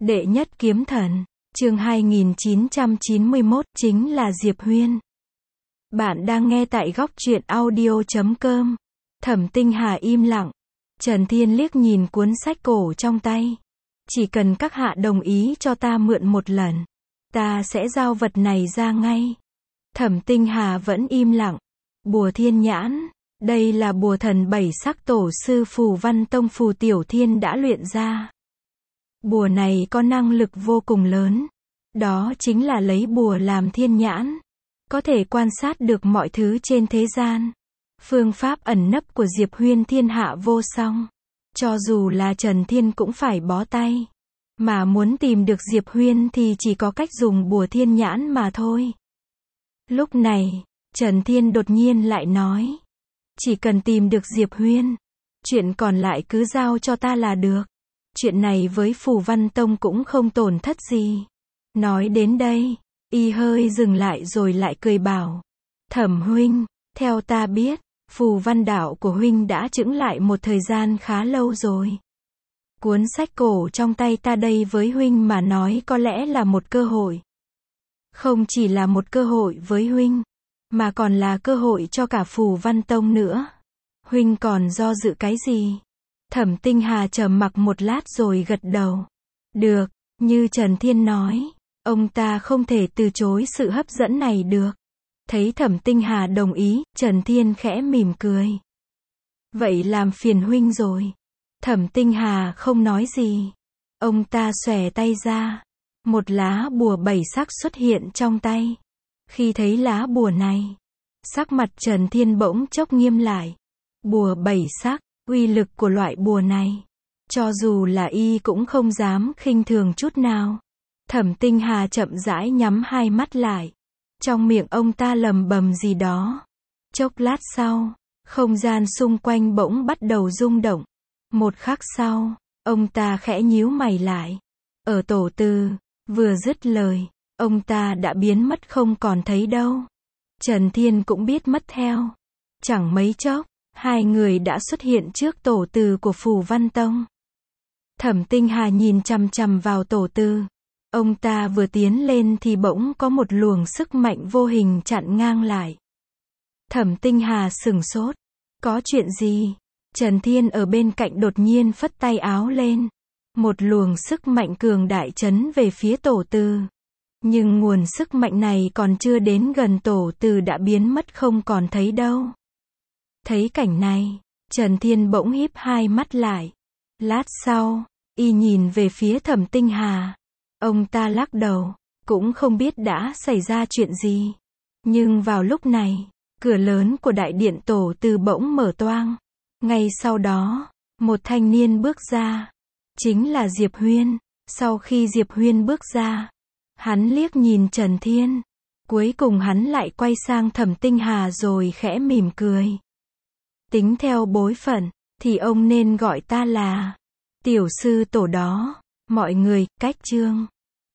Đệ nhất kiếm thần, chương 2991, chính là Diệp Huyên. Bạn đang nghe tại góc truyện audio.com. Thẩm Tinh Hà im lặng. Trần Thiên liếc nhìn cuốn sách cổ trong tay. Chỉ cần các hạ đồng ý cho ta mượn một lần, ta sẽ giao vật này ra ngay. Thẩm Tinh Hà vẫn im lặng. Bùa thiên nhãn, đây là bùa thần bảy sắc tổ sư Phù Văn Tông Phù Tiểu Thiên đã luyện ra. Bùa này có năng lực vô cùng lớn. Đó chính là lấy bùa làm thiên nhãn, có thể quan sát được mọi thứ trên thế gian. Phương pháp ẩn nấp của Diệp Huyên thiên hạ vô song. Cho dù là Trần Thiên cũng phải bó tay. Mà muốn tìm được Diệp Huyên thì chỉ có cách dùng bùa thiên nhãn mà thôi. Lúc này, Trần Thiên đột nhiên lại nói. Chỉ cần tìm được Diệp Huyên, chuyện còn lại cứ giao cho ta là được. Chuyện này với Phù Văn Tông cũng không tổn thất gì. Nói đến đây, y hơi dừng lại rồi lại cười bảo. Thẩm huynh, theo ta biết, Phù Văn đạo của huynh đã chững lại một thời gian khá lâu rồi. Cuốn sách cổ trong tay ta đây với huynh mà nói có lẽ là một cơ hội. Không chỉ là một cơ hội với huynh, mà còn là cơ hội cho cả Phù Văn Tông nữa. Huynh còn do dự cái gì? Thẩm Tinh Hà trầm mặc một lát rồi gật đầu. Được, như Trần Thiên nói, ông ta không thể từ chối sự hấp dẫn này được. Thấy Thẩm Tinh Hà đồng ý, Trần Thiên khẽ mỉm cười. Vậy làm phiền huynh rồi. Thẩm Tinh Hà không nói gì. Ông ta xòe tay ra. Một lá bùa bảy sắc xuất hiện trong tay. Khi thấy lá bùa này, sắc mặt Trần Thiên bỗng chốc nghiêm lại. Bùa bảy sắc, uy lực của loại bùa này, cho dù là y cũng không dám khinh thường chút nào. Thẩm Tinh Hà chậm rãi nhắm hai mắt lại. Trong miệng ông ta lầm bầm gì đó. Chốc lát sau, không gian xung quanh bỗng bắt đầu rung động. Một khắc sau, ông ta khẽ nhíu mày lại. Ở tổ từ, vừa dứt lời, ông ta đã biến mất không còn thấy đâu. Trần Thiên cũng biết mất theo. Chẳng mấy chốc, hai người đã xuất hiện trước tổ từ của Phù Văn Tông. Thẩm Tinh Hà nhìn chằm chằm vào tổ từ. Ông ta vừa tiến lên thì bỗng có một luồng sức mạnh vô hình chặn ngang lại. Thẩm Tinh Hà sửng sốt. Có chuyện gì? Trần Thiên ở bên cạnh đột nhiên phất tay áo lên. Một luồng sức mạnh cường đại chấn về phía tổ từ. Nhưng nguồn sức mạnh này còn chưa đến gần tổ từ đã biến mất không còn thấy đâu. Thấy cảnh này, Trần Thiên bỗng híp hai mắt lại. Lát sau, y nhìn về phía Thẩm Tinh Hà. Ông ta lắc đầu, cũng không biết đã xảy ra chuyện gì. Nhưng vào lúc này, cửa lớn của đại điện tổ từ bỗng mở toang. Ngay sau đó, một thanh niên bước ra. Chính là Diệp Huyên. Sau khi Diệp Huyên bước ra, hắn liếc nhìn Trần Thiên. Cuối cùng hắn lại quay sang Thẩm Tinh Hà rồi khẽ mỉm cười. Tính theo bối phận, thì ông nên gọi ta là tiểu sư tổ đó. Mọi người, cách chương